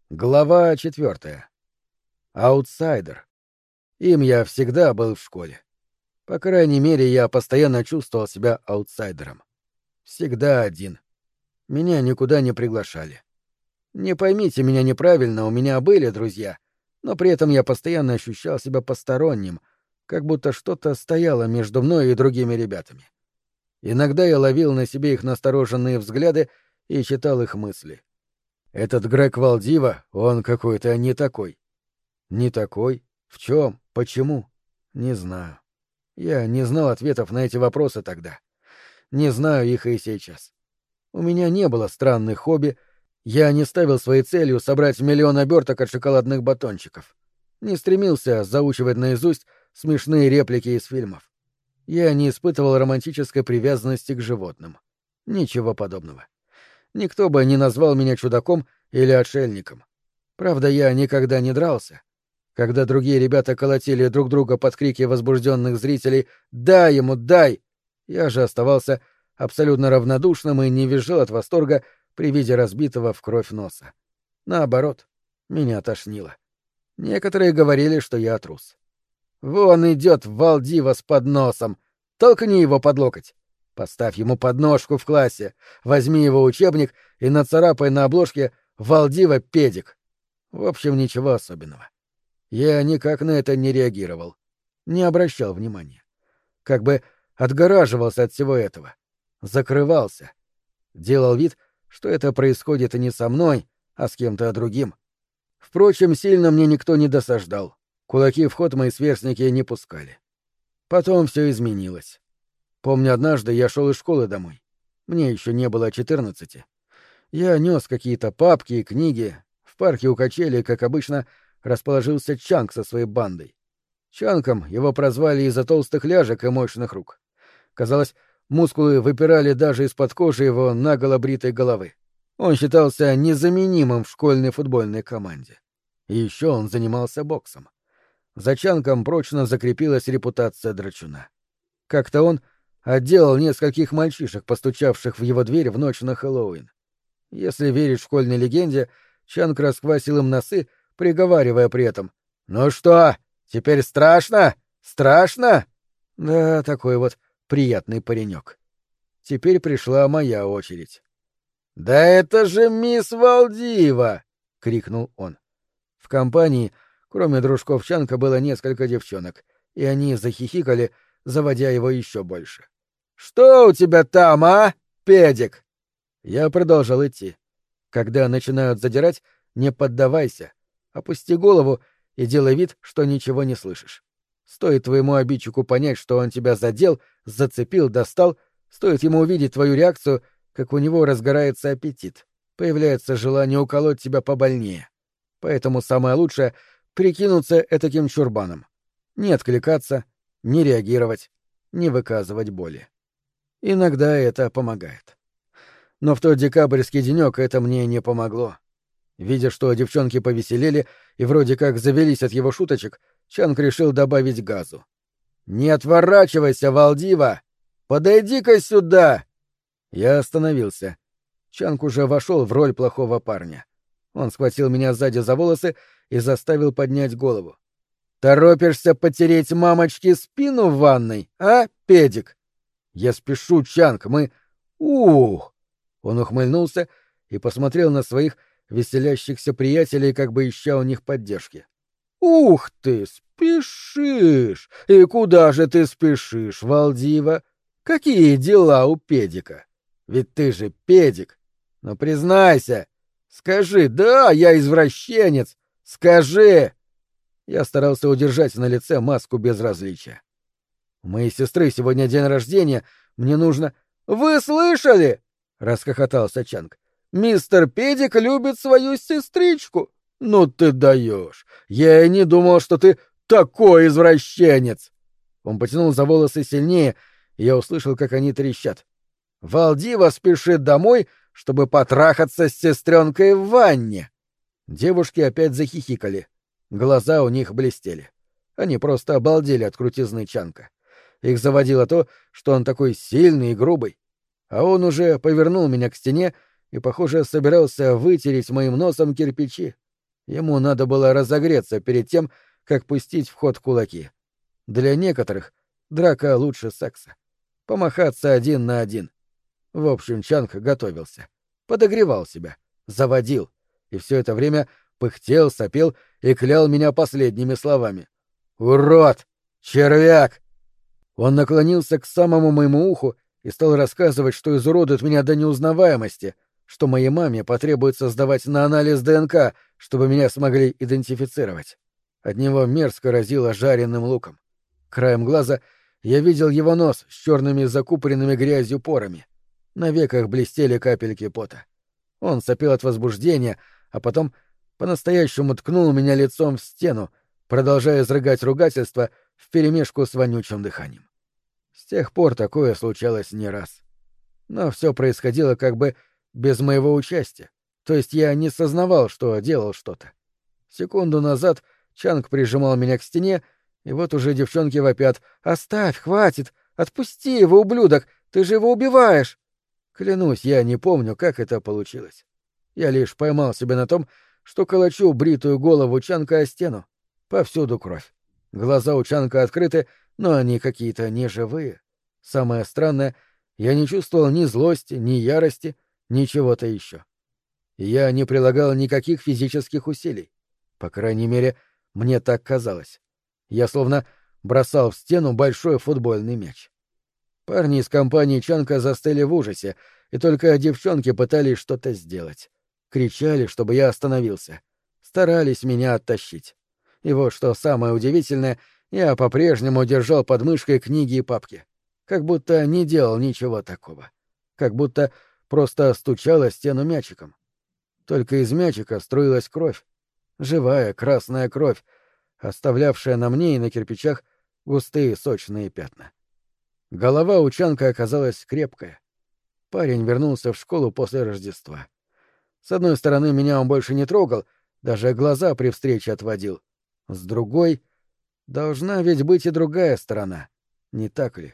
Глава 4. Аутсайдер. Им я всегда был в школе. По крайней мере, я постоянно чувствовал себя аутсайдером. Всегда один. Меня никуда не приглашали. Не поймите меня неправильно, у меня были друзья, но при этом я постоянно ощущал себя посторонним, как будто что-то стояло между мной и другими ребятами. Иногда я ловил на себе их настороженные взгляды и читал их мысли. Этот Грег Валдива, он какой-то не такой. Не такой? В чем? Почему? Не знаю. Я не знал ответов на эти вопросы тогда. Не знаю их и сейчас. У меня не было странных хобби, я не ставил своей целью собрать 1 000 000 оберток от шоколадных батончиков. Не стремился заучивать наизусть смешные реплики из фильмов. Я не испытывал романтической привязанности к животным. Ничего подобного. Никто бы не назвал меня чудаком или отшельником. Правда, я никогда не дрался. Когда другие ребята колотили друг друга под крики возбужденных зрителей «Дай ему, дай!», я же оставался абсолютно равнодушным и не визжал от восторга при виде разбитого в кровь носа. Наоборот, меня тошнило. Некоторые говорили, что я трус. «Вон идет Валдива с подносом! Толкни его под локоть! Поставь ему подножку в классе, возьми его учебник и нацарапай на обложке «Валдива педик». В общем, ничего особенного. Я никак на это не реагировал, не обращал внимания. Как бы отгораживался от всего этого, закрывался. Делал вид, что это происходит не со мной, а с кем-то другим. Впрочем, сильно мне никто не досаждал. Кулаки в ход мои сверстники не пускали. Потом все изменилось. Помню, однажды я шел из школы домой. Мне еще не было 14. Я нес какие-то папки и книги. В парке у качелей, как обычно, расположился Чанг со своей бандой. Чангом его прозвали из-за толстых ляжек и мощных рук. Казалось, мускулы выпирали даже из-под кожи его наголо бритой головы. Он считался незаменимым в школьной футбольной команде. И еще он занимался боксом. За Чангом прочно закрепилась репутация драчуна. Как-то он отделал нескольких мальчишек, постучавших в его дверь в ночь на Хэллоуин. Если верить школьной легенде, Чанг расквасил им носы, приговаривая при этом: «Ну что, теперь страшно? Страшно?» Да, такой вот приятный паренек. Теперь пришла моя очередь. «Да это же мисс Валдива!» — крикнул он. В компании, кроме дружков Чанга, было несколько девчонок, и они захихикали, заводя его еще больше. «Что у тебя там, а, педик?» Я продолжал идти. Когда начинают задирать, не поддавайся. Опусти голову и делай вид, что ничего не слышишь. Стоит твоему обидчику понять, что он тебя задел, зацепил, достал, стоит ему увидеть твою реакцию, как у него разгорается аппетит, появляется желание уколоть тебя побольнее. Поэтому самое лучшее — прикинуться этаким чурбаном. Не откликаться, не реагировать, не выказывать боли. Иногда это помогает. Но в тот декабрьский денек это мне не помогло. Видя, что девчонки повеселели и вроде как завелись от его шуточек, Чанг решил добавить газу. «Не отворачивайся, Валдива! Подойди-ка сюда!» Я остановился. Чанг уже вошел в роль плохого парня. Он схватил меня сзади за волосы и заставил поднять голову. «Торопишься потереть мамочке спину в ванной, а, педик?» «Я спешу, Чанг, мы...» «Ух!» Он ухмыльнулся и посмотрел на своих веселящихся приятелей, как бы ища у них поддержки. «Ух ты, спешишь! И куда же ты спешишь, Валдива? Какие дела у педика? Ведь ты же педик. Но признайся, скажи, да, я извращенец, скажи!» Я старался удержать на лице маску безразличия. «У моей сестры сегодня день рождения, мне нужно...» «Вы слышали?» — расхохотался Чанг. «Мистер Педик любит свою сестричку. Ну ты даешь! Я и не думал, что ты такой извращенец!» Он потянул за волосы сильнее, и я услышал, как они трещат. «Валдива спешит домой, чтобы потрахаться с сестренкой в ванне!» Девушки опять захихикали. Глаза у них блестели. Они просто обалдели от крутизны Чанга. Их заводило то, что он такой сильный и грубый. А он уже повернул меня к стене и, похоже, собирался вытереть моим носом кирпичи. Ему надо было разогреться перед тем, как пустить в ход кулаки. Для некоторых драка лучше секса. Помахаться один на один. В общем, Чанг готовился. Подогревал себя. Заводил. И все это время пыхтел, сопел и клял меня последними словами. «Урод! Червяк!» Он наклонился к самому моему уху и стал рассказывать, что изуродует меня до неузнаваемости, что моей маме потребуется сдавать на анализ ДНК, чтобы меня смогли идентифицировать. От него мерзко разило жареным луком. Краем глаза я видел его нос с черными закупоренными грязью порами. На веках блестели капельки пота. Он сопел от возбуждения, а потом по-настоящему ткнул меня лицом в стену, продолжая изрыгать ругательства вперемешку с вонючим дыханием. С тех пор такое случалось не раз. Но все происходило как бы без моего участия, то есть я не сознавал, что делал что-то. Секунду назад Чанг прижимал меня к стене, и вот уже девчонки вопят: «Оставь, хватит! Отпусти его, ублюдок! Ты же его убиваешь!» Клянусь, я не помню, как это получилось. Я лишь поймал себя на том, что колочу бритую голову Чанга о стену. Повсюду кровь. Глаза у Чанга открыты, но они какие-то неживые. Самое странное, я не чувствовал ни злости, ни ярости, ни чего-то еще. Я не прилагал никаких физических усилий. По крайней мере, мне так казалось. Я словно бросал в стену большой футбольный мяч. Парни из компании Чанга застыли в ужасе, и только девчонки пытались что-то сделать. Кричали, чтобы я остановился. Старались меня оттащить. И вот что самое удивительное, я по-прежнему держал под мышкой книги и папки. Как будто не делал ничего такого. Как будто просто стучал о стену мячиком. Только из мячика струилась кровь. Живая красная кровь, оставлявшая на мне и на кирпичах густые сочные пятна. Голова у Чанга оказалась крепкая. Парень вернулся в школу после Рождества. С одной стороны, меня он больше не трогал, даже глаза при встрече отводил. С другой, должна ведь быть и другая сторона, не так ли?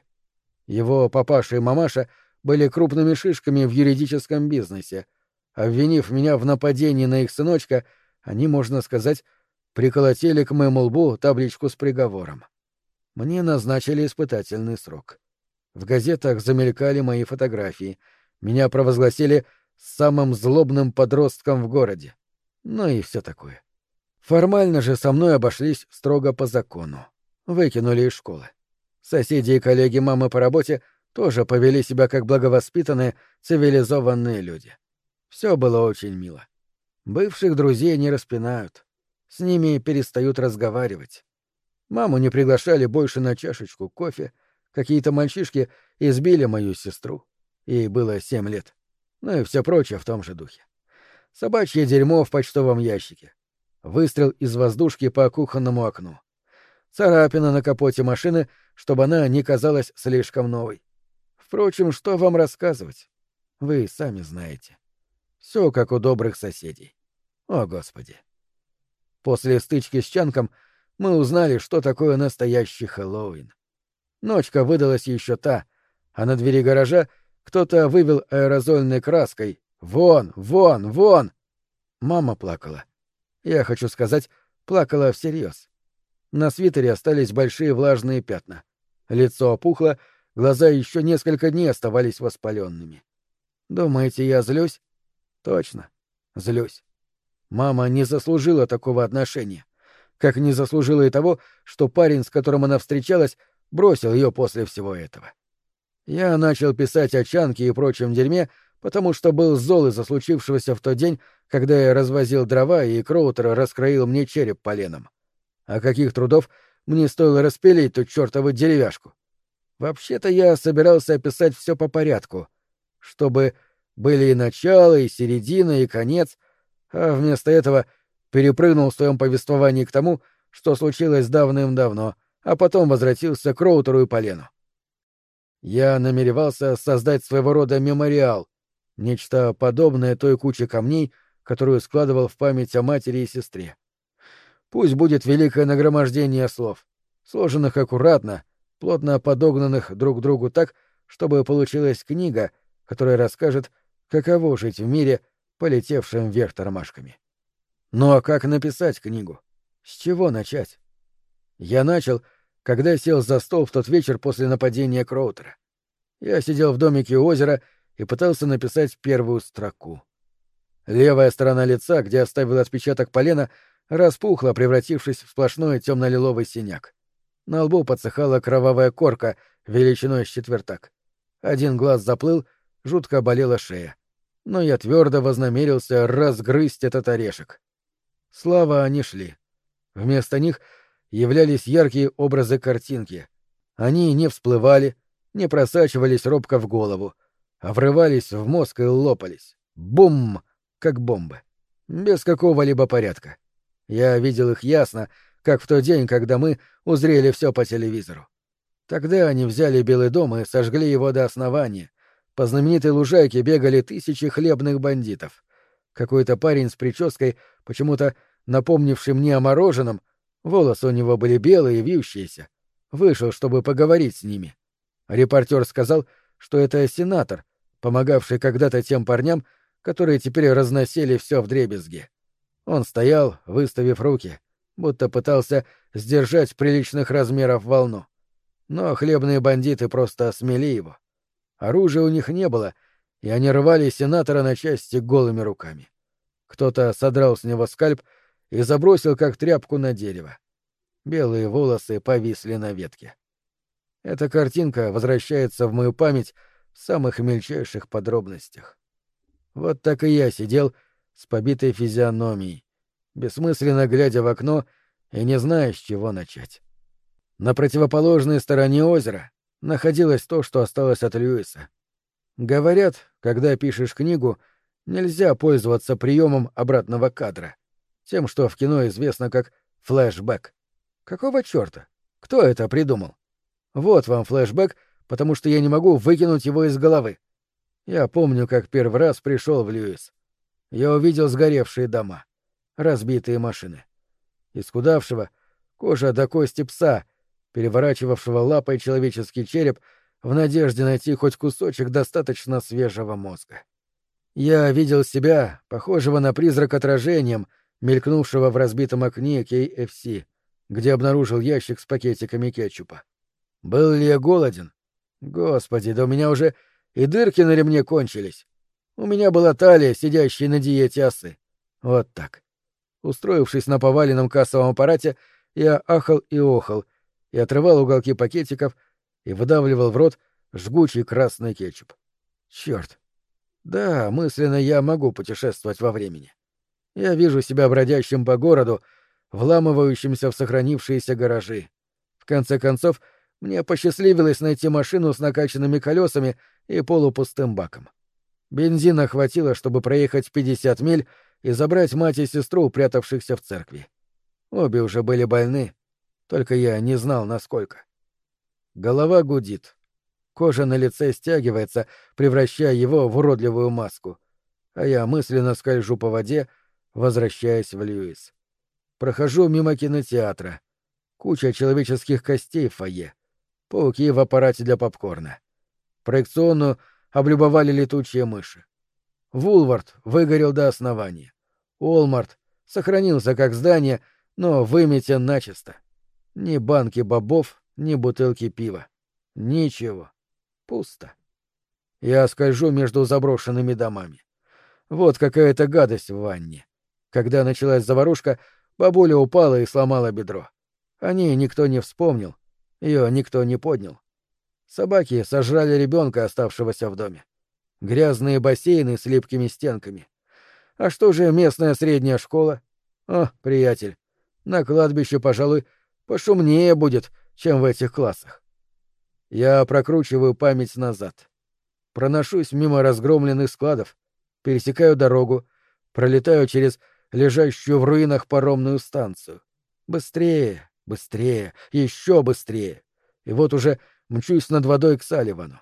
Его папаша и мамаша были крупными шишками в юридическом бизнесе. Обвинив меня в нападении на их сыночка, они, можно сказать, приколотили к моему лбу табличку с приговором. Мне назначили испытательный срок. В газетах замелькали мои фотографии. Меня провозгласили самым злобным подростком в городе. Ну и все такое. Формально же со мной обошлись строго по закону. Выкинули из школы. Соседи и коллеги мамы по работе тоже повели себя как благовоспитанные, цивилизованные люди. Все было очень мило. Бывших друзей не распинают. С ними перестают разговаривать. Маму не приглашали больше на чашечку кофе. Какие-то мальчишки избили мою сестру. Ей было 7 лет. Ну и все прочее в том же духе. Собачье дерьмо в почтовом ящике. Выстрел из воздушки по кухонному окну. Царапина на капоте машины, чтобы она не казалась слишком новой. Впрочем, что вам рассказывать? Вы сами знаете. Все как у добрых соседей. О, Господи. После стычки с Чангом мы узнали, что такое настоящий Хэллоуин. Ночка выдалась еще та, а на двери гаража кто-то вывел аэрозольной краской «Вон! Вон! Вон!». Мама плакала. Я хочу сказать, плакала всерьез. На свитере остались большие влажные пятна. Лицо опухло, глаза еще несколько дней оставались воспаленными. Думаете, я злюсь? Точно, злюсь. Мама не заслужила такого отношения. Как не заслужила и того, что парень, с которым она встречалась, бросил ее после всего этого. Я начал писать о Чанге и прочем дерьме, потому что был зол из-за случившегося в тот день, когда я развозил дрова, и Кроутер раскроил мне череп поленом. А каких трудов мне стоило распилить ту чертову деревяшку? Вообще-то я собирался описать все по порядку, чтобы были и начало, и середина, и конец, а вместо этого перепрыгнул в своем повествовании к тому, что случилось давным-давно, а потом возвратился к Кроутеру и полену. Я намеревался создать своего рода мемориал, нечто подобное той куче камней, которую складывал в память о матери и сестре. Пусть будет великое нагромождение слов, сложенных аккуратно, плотно подогнанных друг к другу так, чтобы получилась книга, которая расскажет, каково жить в мире, полетевшем вверх тормашками. Ну а как написать книгу? С чего начать? Я начал, когда сел за стол в тот вечер после нападения Кроутера. Я сидел в домике у озера и пытался написать первую строку. Левая сторона лица, где оставил отпечаток полена, распухла, превратившись в сплошной темно-лиловый синяк. На лбу подсыхала кровавая корка величиной с четвертак. Один глаз заплыл, жутко болела шея. Но я твердо вознамерился разгрызть этот орешек. Слава они шли. Вместо них являлись яркие образы картинки. Они не всплывали, не просачивались робко в голову, а врывались в мозг и лопались. Бум! Как бомбы. Без какого-либо порядка. Я видел их ясно, как в тот день, когда мы узрели все по телевизору. Тогда они взяли Белый дом и сожгли его до основания. По знаменитой лужайке бегали тысячи хлебных бандитов. Какой-то парень с прической, почему-то напомнивший мне о мороженом, волосы у него были белые и вьющиеся, вышел, чтобы поговорить с ними. Репортер сказал, что это сенатор, помогавший когда-то тем парням, которые теперь разносили все вдребезги. Он стоял, выставив руки, будто пытался сдержать приличных размеров волну. Но хлебные бандиты просто смели его. Оружия у них не было, и они рвали сенатора на части голыми руками. Кто-то содрал с него скальп и забросил как тряпку на дерево. Белые волосы повисли на ветке. Эта картинка возвращается в мою память в самых мельчайших подробностях. Вот так и я сидел с побитой физиономией, бессмысленно глядя в окно и не зная, с чего начать. На противоположной стороне озера находилось то, что осталось от Льюиса. Говорят, когда пишешь книгу, нельзя пользоваться приемом обратного кадра, тем, что в кино известно как флешбэк. Какого черта? Кто это придумал? Вот вам флешбэк, потому что я не могу выкинуть его из головы. Я помню, как первый раз пришел в Льюис. Я увидел сгоревшие дома, разбитые машины. Исхудавшего, кожа до кости пса, переворачивавшего лапой человеческий череп в надежде найти хоть кусочек достаточно свежего мозга. Я видел себя, похожего на призрак отражением, мелькнувшего в разбитом окне KFC, где обнаружил ящик с пакетиками кетчупа. Был ли я голоден? Господи, да у меня уже и дырки на ремне кончились. У меня была талия, сидящая на диете осы. Вот так. Устроившись на поваленном кассовом аппарате, я ахал и охал, и отрывал уголки пакетиков и выдавливал в рот жгучий красный кетчуп. Черт. Да, мысленно я могу путешествовать во времени. Я вижу себя бродящим по городу, вламывающимся в сохранившиеся гаражи. В конце концов, мне посчастливилось найти машину с накачанными колесами и полупустым баком. Бензина хватило, чтобы проехать 50 миль и забрать мать и сестру, прятавшихся в церкви. Обе уже были больны, только я не знал, насколько. Голова гудит. Кожа на лице стягивается, превращая его в уродливую маску. А я мысленно скольжу по воде, возвращаясь в Льюис. Прохожу мимо кинотеатра. Куча человеческих костей в фойе. Пауки в аппарате для попкорна. Проекционную облюбовали летучие мыши. Вулвард выгорел до основания. Уолмарт сохранился как здание, но выметен начисто. Ни банки бобов, ни бутылки пива. Ничего. Пусто. Я скольжу между заброшенными домами. Вот какая-то гадость в ванне. Когда началась заварушка, бабуля упала и сломала бедро. О ней никто не вспомнил, ее никто не поднял. Собаки сожрали ребенка, оставшегося в доме. Грязные бассейны с липкими стенками. А что же местная средняя школа? О, приятель, на кладбище, пожалуй, пошумнее будет, чем в этих классах. Я прокручиваю память назад. Проношусь мимо разгромленных складов, пересекаю дорогу, пролетаю через лежащую в руинах паромную станцию. Быстрее, быстрее, еще быстрее. И вот уже мчусь над водой к Салливану.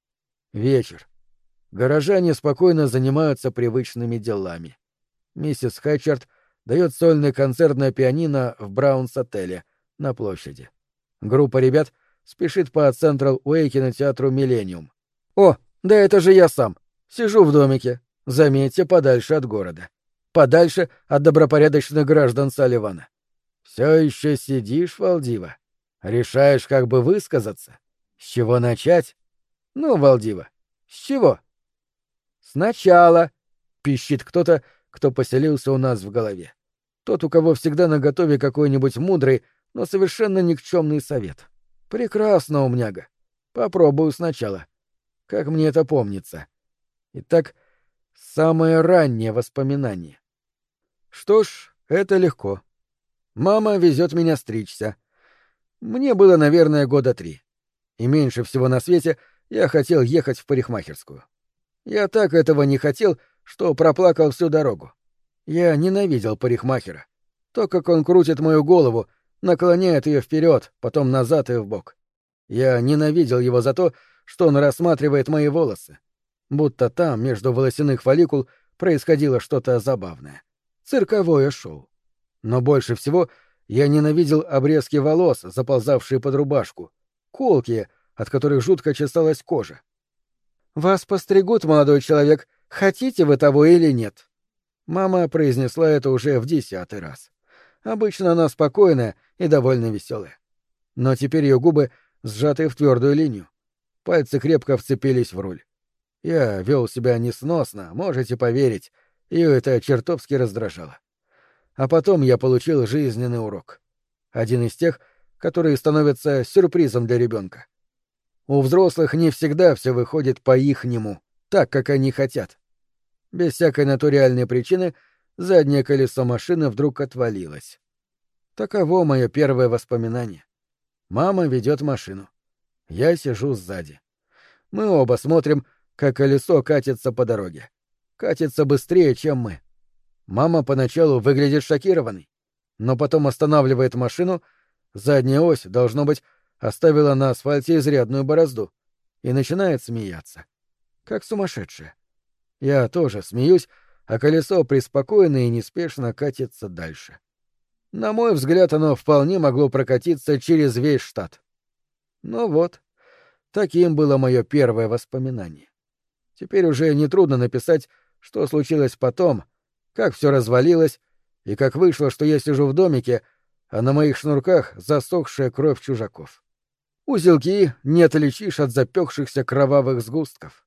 Вечер. Горожане спокойно занимаются привычными делами. Миссис Хэтчард дает сольный концерт на пианино в Браунс-отеле на площади. Группа ребят спешит по Централ-Уэй кинотеатру «Миллениум». О, да это же я сам. Сижу в домике. Заметьте, подальше от города. подальше от добропорядочных граждан Салливана. Все еще сидишь, Валдива? Решаешь, как бы высказаться? С чего начать? Ну, Валдива, с чего? Сначала, пищит кто-то, кто поселился у нас в голове. Тот, у кого всегда наготове какой-нибудь мудрый, но совершенно никчемный совет. Прекрасно, умняга. Попробую сначала. Как мне это помнится. Итак, самое раннее воспоминание. Что ж, это легко. Мама везет меня стричься. Мне было, наверное, 3 года. И меньше всего на свете я хотел ехать в парикмахерскую. Я так этого не хотел, что проплакал всю дорогу. Я ненавидел парикмахера. То, как он крутит мою голову, наклоняет ее вперед, потом назад и вбок. Я ненавидел его за то, что он рассматривает мои волосы. Будто там, между волосяных фолликул, происходило что-то забавное. Цирковое шоу. Но больше всего я ненавидел обрезки волос, заползавшие под рубашку, колкие, от которых жутко чесалась кожа. «Вас постригут, молодой человек, хотите вы того или нет?» Мама произнесла это уже в 10-й раз. Обычно она спокойная и довольно веселая. Но теперь ее губы сжаты в твердую линию. Пальцы крепко вцепились в руль. Я вел себя несносно, можете поверить, ее это чертовски раздражало. А потом я получил жизненный урок. Один из тех, которые становятся сюрпризом для ребенка. У взрослых не всегда все выходит по-ихнему, так, как они хотят. Без всякой на то реальной причины заднее колесо машины вдруг отвалилось. Таково мое первое воспоминание. Мама ведет машину. Я сижу сзади. Мы оба смотрим, как колесо катится по дороге. Катится быстрее, чем мы. Мама поначалу выглядит шокированной, но потом останавливает машину, задняя ось, должно быть, оставила на асфальте изрядную борозду, и начинает смеяться. Как сумасшедшая. Я тоже смеюсь, а колесо преспокойно и неспешно катится дальше. На мой взгляд, оно вполне могло прокатиться через весь штат. Ну вот, таким было мое первое воспоминание. Теперь уже нетрудно написать, что случилось потом, как все развалилось, и как вышло, что я сижу в домике, а на моих шнурках засохшая кровь чужаков. Узелки не отличишь от запекшихся кровавых сгустков.